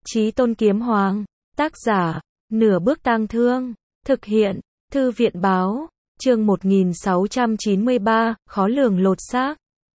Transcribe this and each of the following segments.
Chí Tôn Kiếm Hoàng, tác giả, Nửa Bước Tang Thương, thực hiện, Thư viện báo, chương 1693, khó lường lột xác.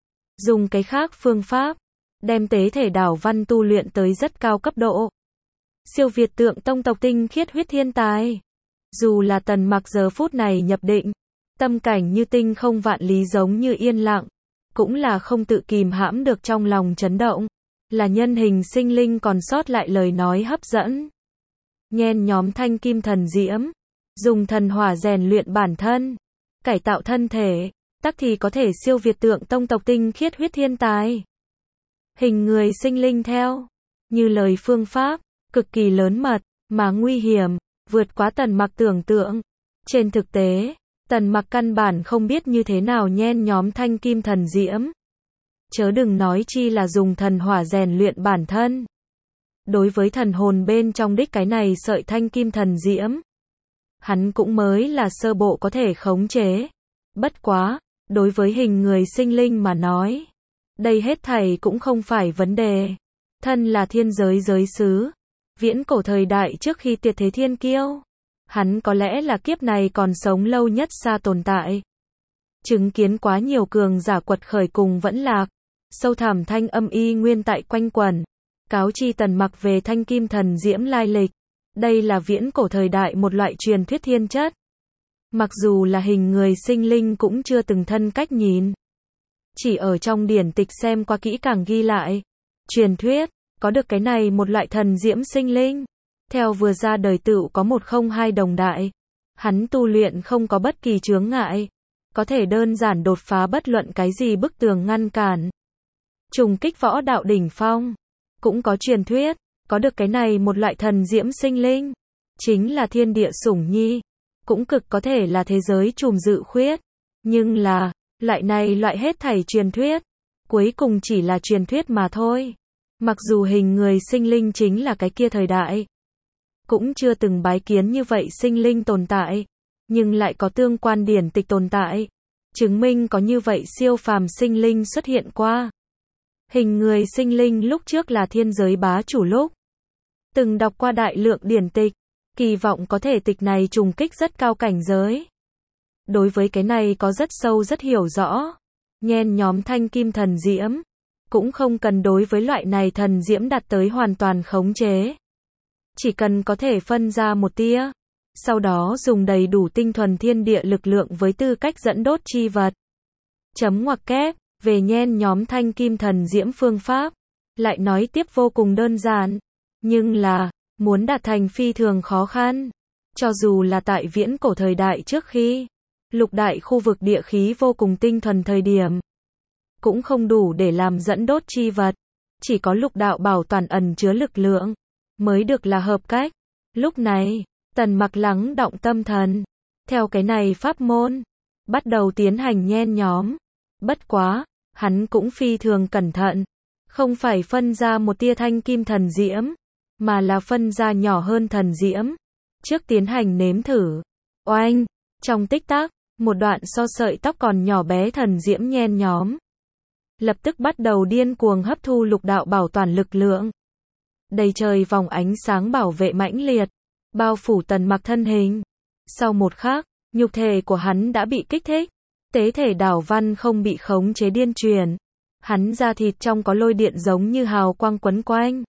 Dùng cái khác phương pháp, đem tế thể đảo văn tu luyện tới rất cao cấp độ. Siêu việt tượng tông tộc tinh khiết huyết thiên tài. Dù là Tần Mặc giờ phút này nhập định, tâm cảnh như tinh không vạn lý giống như yên lặng, cũng là không tự kìm hãm được trong lòng chấn động. Là nhân hình sinh linh còn sót lại lời nói hấp dẫn. Nhen nhóm thanh kim thần diễm, dùng thần hỏa rèn luyện bản thân, cải tạo thân thể, tắc thì có thể siêu việt tượng tông tộc tinh khiết huyết thiên tài. Hình người sinh linh theo, như lời phương pháp, cực kỳ lớn mật, mà nguy hiểm, vượt quá Tần Mặc tưởng tượng. Trên thực tế, Tần Mặc căn bản không biết như thế nào nhen nhóm thanh kim thần diễm. Chớ đừng nói chi là dùng thần hỏa rèn luyện bản thân. Đối với thần hồn bên trong đích cái này sợi thanh kim thần diễm, hắn cũng mới là sơ bộ có thể khống chế. Bất quá, đối với hình người sinh linh mà nói, đây hết thảy cũng không phải vấn đề. Thân là thiên giới giới sứ, viễn cổ thời đại trước khi tuyệt thế thiên kiêu, hắn có lẽ là kiếp này còn sống lâu nhất xa tồn tại. Chứng kiến quá nhiều cường giả quật khởi cùng vẫn lạc, sâu thẳm thanh âm y nguyên tại quanh quẩn, cáo chi Tần Mặc về thanh kim thần diễm lai lịch. Đây là viễn cổ thời đại một loại truyền thuyết thiên chất. Mặc dù là hình người sinh linh cũng chưa từng thân cách nhìn. Chỉ ở trong điển tịch xem qua kỹ càng ghi lại. Truyền thuyết, có được cái này một loại thần diễm sinh linh. Theo vừa ra đời tựu có 102 đồng đại. Hắn tu luyện không có bất kỳ chướng ngại. Có thể đơn giản đột phá bất luận cái gì bức tường ngăn cản. Trùng kích võ đạo đỉnh phong. Cũng có truyền thuyết, có được cái này một loại thần diễm sinh linh. Chính là thiên địa sủng nhi. Cũng cực có thể là thế giới trùm dự khuyết. Nhưng là, loại này loại hết thảy truyền thuyết. Cuối cùng chỉ là truyền thuyết mà thôi. Mặc dù hình người sinh linh chính là cái kia thời đại. Cũng chưa từng bái kiến như vậy sinh linh tồn tại. Nhưng lại có tương quan điển tịch tồn tại. Chứng minh có như vậy siêu phàm sinh linh xuất hiện qua. Hình người sinh linh lúc trước là thiên giới bá chủ lúc. Từng đọc qua đại lượng điển tịch. Kỳ vọng có thể tịch này trùng kích rất cao cảnh giới. Đối với cái này có rất sâu rất hiểu rõ. Nhen nhóm thanh kim thần diễm. Cũng không cần đối với loại này thần diễm đạt tới hoàn toàn khống chế. Chỉ cần có thể phân ra một tia. Sau đó dùng đầy đủ tinh thuần thiên địa lực lượng với tư cách dẫn đốt chi vật. Chấm ngoặc kép, về nhen nhóm thanh kim thần diễm phương pháp. Lại nói tiếp vô cùng đơn giản. Nhưng là, muốn đạt thành phi thường khó khăn. Cho dù là tại viễn cổ thời đại trước khi, lục đại khu vực địa khí vô cùng tinh thuần thời điểm. Cũng không đủ để làm dẫn đốt chi vật. Chỉ có lục đạo bảo toàn ẩn chứa lực lượng. Mới được là hợp cách. Lúc này, Tần Mặc lắng động tâm thần. Theo cái này pháp môn. Bắt đầu tiến hành nhen nhóm. Bất quá, hắn cũng phi thường cẩn thận. Không phải phân ra một tia thanh kim thần diễm. Mà là phân ra nhỏ hơn thần diễm. Trước tiến hành nếm thử. Oanh! Trong tích tắc, một đoạn so sợi tóc còn nhỏ bé thần diễm nhen nhóm. Lập tức bắt đầu điên cuồng hấp thu lục đạo bảo toàn lực lượng. Đầy trời vòng ánh sáng bảo vệ mãnh liệt. Bao phủ Tần Mặc thân hình. Sau một khắc, nhục thể của hắn đã bị kích thích. Tế thể đảo văn không bị khống chế điên truyền. Hắn da thịt trong có lôi điện giống như hào quang quấn quanh.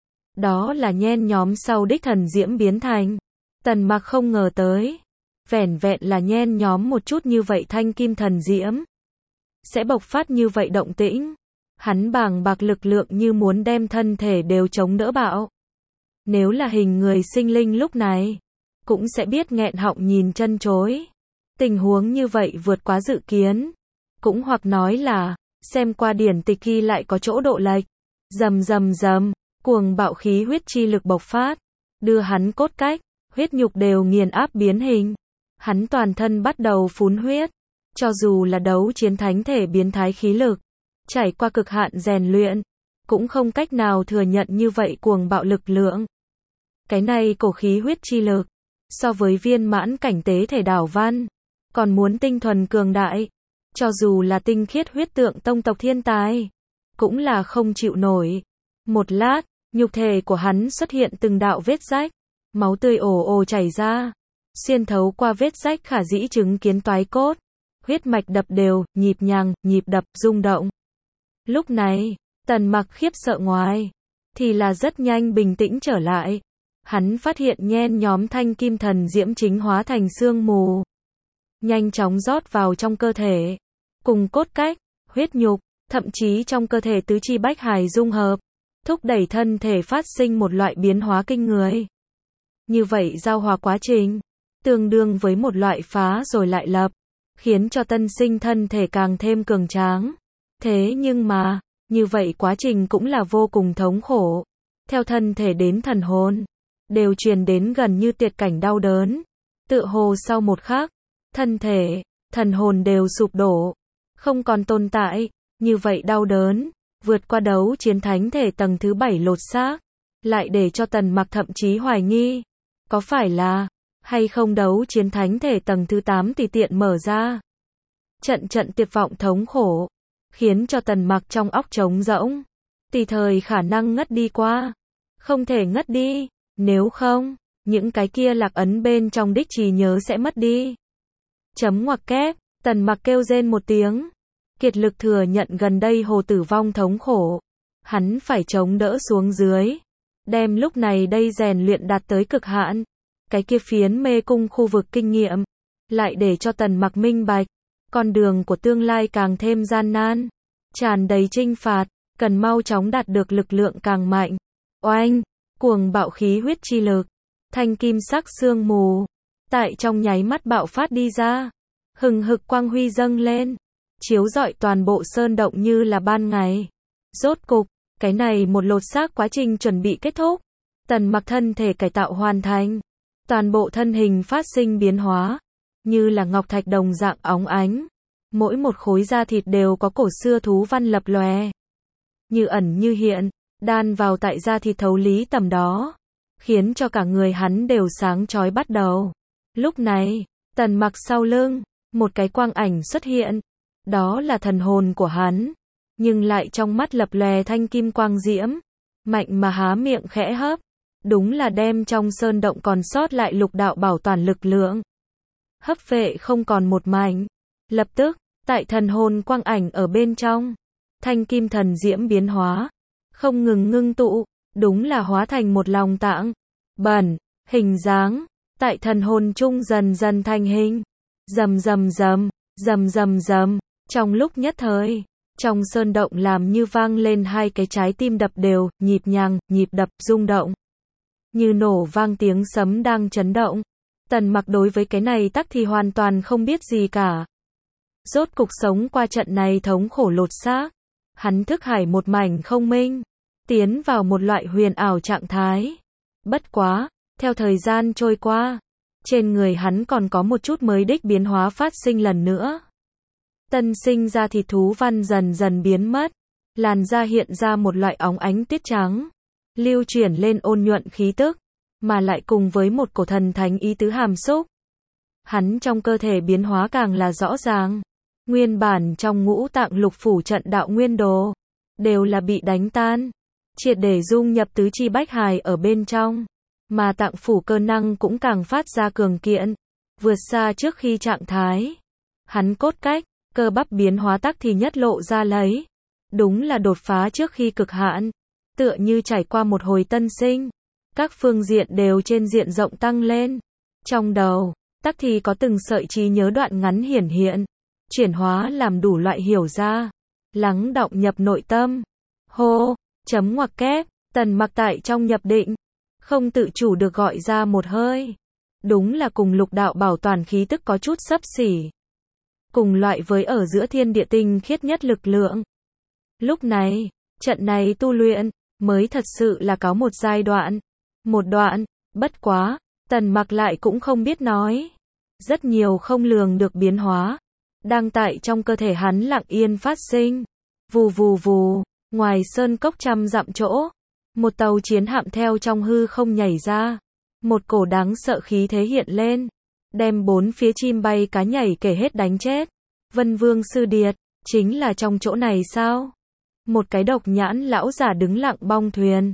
Đó là nhen nhóm sau đích thần diễm biến thành. Tần Mặc không ngờ tới. Vẻn vẹn là nhen nhóm một chút như vậy thanh kim thần diễm. Sẽ bộc phát như vậy động tĩnh. Hắn bàng bạc lực lượng như muốn đem thân thể đều chống đỡ bạo. Nếu là hình người sinh linh lúc này, cũng sẽ biết nghẹn họng nhìn chân chối. Tình huống như vậy vượt quá dự kiến. Cũng hoặc nói là, xem qua điển tịch ghi lại có chỗ độ lệch. Rầm rầm rầm, cuồng bạo khí huyết chi lực bộc phát. Đưa hắn cốt cách, huyết nhục đều nghiền áp biến hình. Hắn toàn thân bắt đầu phun huyết. Cho dù là đấu chiến thánh thể biến thái khí lực. Trải qua cực hạn rèn luyện. Cũng không cách nào thừa nhận như vậy cuồng bạo lực lượng. Cái này cổ khí huyết chi lực. So với viên mãn cảnh tế thể đảo văn. Còn muốn tinh thuần cường đại. Cho dù là tinh khiết huyết tượng tông tộc thiên tài. Cũng là không chịu nổi. Một lát, Nhục thể của hắn xuất hiện từng đạo vết rách, máu tươi ồ ồ chảy ra, xuyên thấu qua vết rách khả dĩ chứng kiến toái cốt, huyết mạch đập đều, nhịp nhàng, nhịp đập rung động. Lúc này, Tần Mặc khiếp sợ ngoài, thì là rất nhanh bình tĩnh trở lại. Hắn phát hiện nhen nhóm thanh kim thần diễm chính hóa thành sương mù, nhanh chóng rót vào trong cơ thể, cùng cốt cách, huyết nhục, thậm chí trong cơ thể tứ chi bách hải dung hợp, thúc đẩy thân thể phát sinh một loại biến hóa kinh người. Như vậy giao hòa quá trình, tương đương với một loại phá rồi lại lập, khiến cho tân sinh thân thể càng thêm cường tráng. Thế nhưng mà, như vậy quá trình cũng là vô cùng thống khổ. Theo thân thể đến thần hồn, đều truyền đến gần như tuyệt cảnh đau đớn. Tựa hồ sau một khắc, thân thể, thần hồn đều sụp đổ, không còn tồn tại. Như vậy đau đớn, vượt qua đấu chiến thánh thể tầng thứ 7 lột xác, lại để cho Tần Mặc thậm chí hoài nghi, có phải là, hay không đấu chiến thánh thể tầng thứ 8 tùy tiện mở ra. Trận trận tuyệt vọng thống khổ, khiến cho Tần Mặc trong óc trống rỗng, tùy thời khả năng ngất đi qua. Không thể ngất đi, nếu không, những cái kia lạc ấn bên trong đích trí nhớ sẽ mất đi. Chấm ngoặc kép, Tần Mặc kêu rên một tiếng, kiệt lực thừa nhận gần đây hồ tử vong thống khổ. Hắn phải chống đỡ xuống dưới, đem lúc này đây rèn luyện đạt tới cực hạn. Cái kia phiến mê cung khu vực kinh nghiệm, lại để cho Tần Mặc minh bạch, con đường của tương lai càng thêm gian nan, tràn đầy trinh phạt, cần mau chóng đạt được lực lượng càng mạnh. Oanh, cuồng bạo khí huyết chi lực, thanh kim sắc sương mù, tại trong nháy mắt bạo phát đi ra, hừng hực quang huy dâng lên, chiếu rọi toàn bộ sơn động như là ban ngày. Rốt cục, cái này một lột xác quá trình chuẩn bị kết thúc, Tần Mặc thân thể cải tạo hoàn thành, toàn bộ thân hình phát sinh biến hóa, như là ngọc thạch đồng dạng óng ánh, mỗi một khối da thịt đều có cổ xưa thú văn lập lòe, như ẩn như hiện, đan vào tại da thịt thấu lý tầm đó, khiến cho cả người hắn đều sáng chói bắt đầu. Lúc này, Tần Mặc sau lưng, một cái quang ảnh xuất hiện, đó là thần hồn của hắn, nhưng lại trong mắt lập lòe thanh kim quang diễm, mạnh mà há miệng khẽ hấp, đúng là đem trong sơn động còn sót lại lục đạo bảo toàn lực lượng, hấp vệ không còn một mảnh. Lập tức, tại thần hồn quang ảnh ở bên trong, thanh kim thần diễm biến hóa, không ngừng ngưng tụ, đúng là hóa thành một lòng tạng bẩn, hình dáng, tại thần hồn trung dần dần thành hình. Rầm rầm rầm, rầm rầm rầm, trong lúc nhất thời, trong sơn động làm như vang lên hai cái trái tim đập đều, nhịp nhàng, nhịp đập rung động, như nổ vang tiếng sấm đang chấn động. Tần Mặc đối với cái này tắc thì hoàn toàn không biết gì cả. Rốt cục sống qua trận này thống khổ lột xác, hắn thức hải một mảnh không minh, tiến vào một loại huyền ảo trạng thái. Bất quá, theo thời gian trôi qua, trên người hắn còn có một chút mới đích biến hóa phát sinh lần nữa. Tân sinh ra thịt thú văn dần dần biến mất, làn da hiện ra một loại óng ánh tuyết trắng, lưu chuyển lên ôn nhuận khí tức, mà lại cùng với một cổ thần thánh ý tứ hàm xúc. Hắn trong cơ thể biến hóa càng là rõ ràng, nguyên bản trong ngũ tạng lục phủ trận đạo nguyên đồ, đều là bị đánh tan, triệt để dung nhập tứ chi bách hài ở bên trong, mà tạng phủ cơ năng cũng càng phát ra cường kiện, vượt xa trước khi trạng thái. Hắn cốt cách, cơ bắp biến hóa tắc thì nhất lộ ra lấy, đúng là đột phá trước khi cực hạn, tựa như trải qua một hồi tân sinh, các phương diện đều trên diện rộng tăng lên. Trong đầu, tắc thì có từng sợi trí nhớ đoạn ngắn hiển hiện, chuyển hóa làm đủ loại hiểu ra, lắng đọng nhập nội tâm. Hô, chấm ngoặc kép, Tần Mặc tại trong nhập định, không tự chủ được gọi ra một hơi. Đúng là cùng lục đạo bảo toàn khí tức có chút xấp xỉ, cùng loại với ở giữa thiên địa tinh khiết nhất lực lượng. Lúc này, trận này tu luyện, mới thật sự là có một giai đoạn, một đoạn, bất quá, Tần Mặc lại cũng không biết nói. Rất nhiều không lường được biến hóa, đang tại trong cơ thể hắn lặng yên phát sinh. Vù vù vù, ngoài sơn cốc trăm dặm chỗ, một tàu chiến hạm theo trong hư không nhảy ra. Một cổ đáng sợ khí thế hiện lên, đem bốn phía chim bay cá nhảy kể hết đánh chết. Vân Vương Sư Điệt, chính là trong chỗ này sao? Một cái độc nhãn lão giả đứng lặng bong thuyền,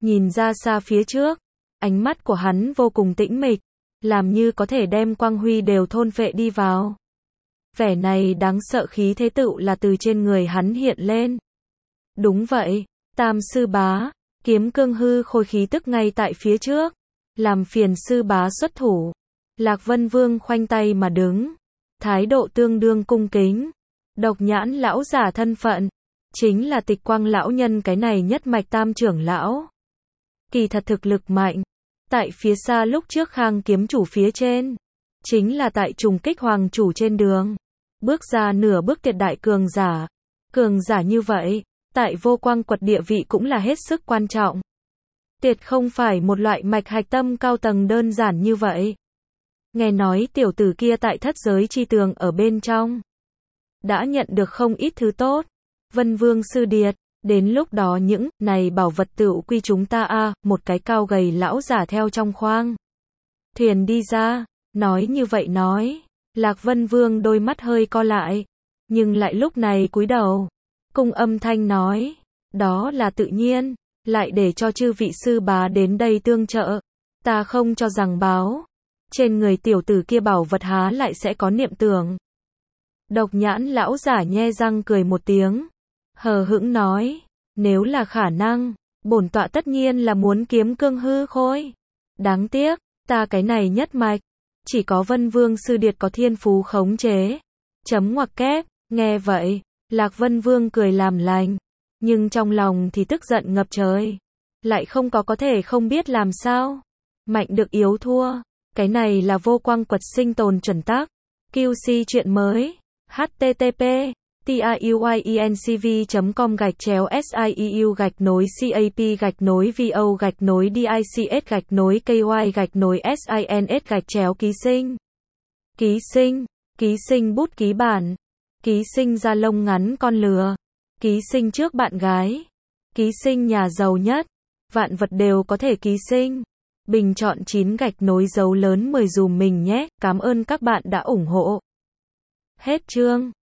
nhìn ra xa phía trước, ánh mắt của hắn vô cùng tĩnh mịch, làm như có thể đem quang huy đều thôn phệ đi vào. Vẻ này đáng sợ khí thế tựu là từ trên người hắn hiện lên. Đúng vậy, Tam sư bá, kiếm cương hư khôi khí tức ngay tại phía trước, làm phiền sư bá xuất thủ. Lạc Vân Vương khoanh tay mà đứng, thái độ tương đương cung kính. Độc Nhãn lão giả thân phận, chính là Tịch Quang lão nhân cái này nhất mạch tam trưởng lão. Kỳ thật thực lực mạnh, tại phía xa lúc trước Khang kiếm chủ phía trên, chính là tại trùng kích hoàng chủ trên đường, bước ra nửa bước tuyệt đại cường giả. Cường giả như vậy, tại vô quang quật địa vị cũng là hết sức quan trọng. Tuyệt không phải một loại mạch hạch tâm cao tầng đơn giản như vậy. Nghe nói tiểu tử kia tại thất giới chi tường ở bên trong, đã nhận được không ít thứ tốt. Vân Vương sư điệt, đến lúc đó những này bảo vật tựu quy chúng ta a. Một cái cao gầy lão giả theo trong khoang thuyền đi ra, nói như vậy nói. Lạc Vân Vương đôi mắt hơi co lại, nhưng lại lúc này cúi đầu, cung âm thanh nói, đó là tự nhiên, lại để cho chư vị sư bá đến đây tương trợ. Ta không cho rằng báo trên người tiểu tử kia bảo vật há lại sẽ có niệm tưởng. Độc Nhãn lão giả nhe răng cười một tiếng, hờ hững nói, nếu là khả năng, bổn tọa tất nhiên là muốn kiếm cương hư khôi. Đáng tiếc, ta cái này nhất mạch, chỉ có Vân Vương sư điệt có thiên phú khống chế. Chấm ngoặc kép, nghe vậy, Lạc Vân Vương cười làm lành, nhưng trong lòng thì tức giận ngập trời. Lại không có thể không biết làm sao. Mạnh được yếu thua, cái này là vô quang quật sinh tồn chuẩn tắc. QC chuyện mới, http tiuyinc.com/siep-vo-dics-ky-sins ký sinh bút ký bản, ký sinh da lông ngắn con lừa, ký sinh trước bạn gái, ký sinh nhà giàu nhất, vạn vật đều có thể ký sinh. Bình chọn 9 dấu lớn 10 dùm mình nhé, cảm ơn các bạn đã ủng hộ. Hết chương.